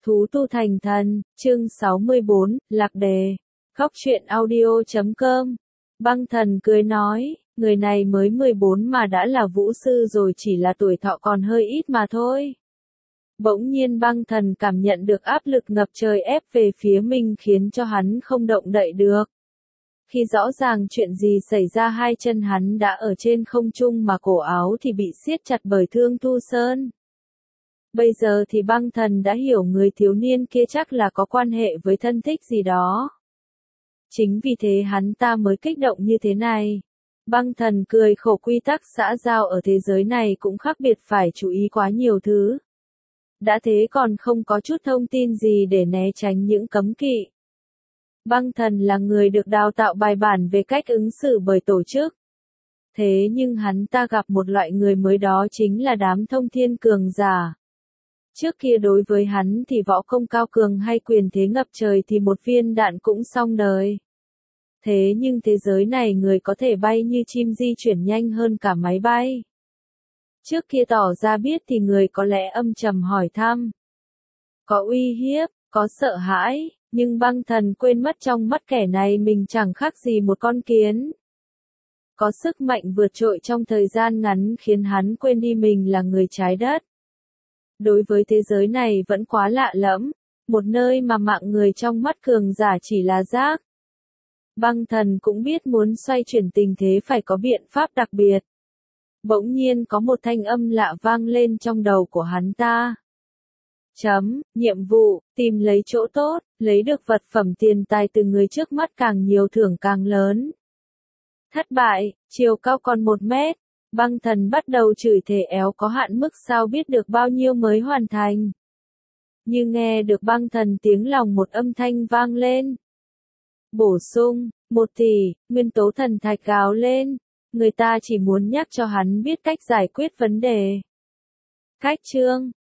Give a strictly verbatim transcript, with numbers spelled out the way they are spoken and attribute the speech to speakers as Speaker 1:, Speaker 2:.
Speaker 1: Thú tu thành thần, chương sáu mươi bốn, lạc đề. Góc truyện audio chấm com. Băng thần cười nói, người này mới mười bốn mà đã là vũ sư rồi, chỉ là tuổi thọ còn hơi ít mà thôi. Bỗng nhiên băng thần cảm nhận được áp lực ngập trời ép về phía mình khiến cho hắn không động đậy được. Khi rõ ràng chuyện gì xảy ra, hai chân hắn đã ở trên không trung mà cổ áo thì bị siết chặt bởi Thương Tu Sơn. Bây giờ thì băng thần đã hiểu người thiếu niên kia chắc là có quan hệ với thân thích gì đó. Chính vì thế hắn ta mới kích động như thế này. Băng thần cười khổ, quy tắc xã giao ở thế giới này cũng khác biệt, phải chú ý quá nhiều thứ. Đã thế còn không có chút thông tin gì để né tránh những cấm kỵ. Băng thần là người được đào tạo bài bản về cách ứng xử bởi tổ chức. Thế nhưng hắn ta gặp một loại người mới, đó chính là đám thông thiên cường giả. Trước kia đối với hắn thì võ công cao cường hay quyền thế ngập trời thì một viên đạn cũng xong đời. Thế nhưng thế giới này người có thể bay như chim, di chuyển nhanh hơn cả máy bay. Trước kia tỏ ra biết thì người có lẽ âm trầm hỏi thăm. Có uy hiếp, có sợ hãi, nhưng băng thần quên mất trong mắt kẻ này mình chẳng khác gì một con kiến. Có sức mạnh vượt trội trong thời gian ngắn khiến hắn quên đi mình là người trái đất. Đối với thế giới này vẫn quá lạ lẫm, một nơi mà mạng người trong mắt cường giả chỉ là rác. Băng thần cũng biết muốn xoay chuyển tình thế phải có biện pháp đặc biệt. Bỗng nhiên có một thanh âm lạ vang lên trong đầu của hắn ta. Chấm, nhiệm vụ, tìm lấy chỗ tốt, lấy được vật phẩm tiền tài từ người trước mắt, càng nhiều thưởng càng lớn. Thất bại, chiều cao còn một mét. Băng thần bắt đầu chửi thề éo có hạn mức, sao biết được bao nhiêu mới hoàn thành. Như nghe được băng thần tiếng lòng, một âm thanh vang lên. Bổ sung, một tỷ, nguyên tố thần thạch gào lên. Người ta chỉ muốn nhắc cho hắn biết cách giải quyết vấn đề. Cách chương,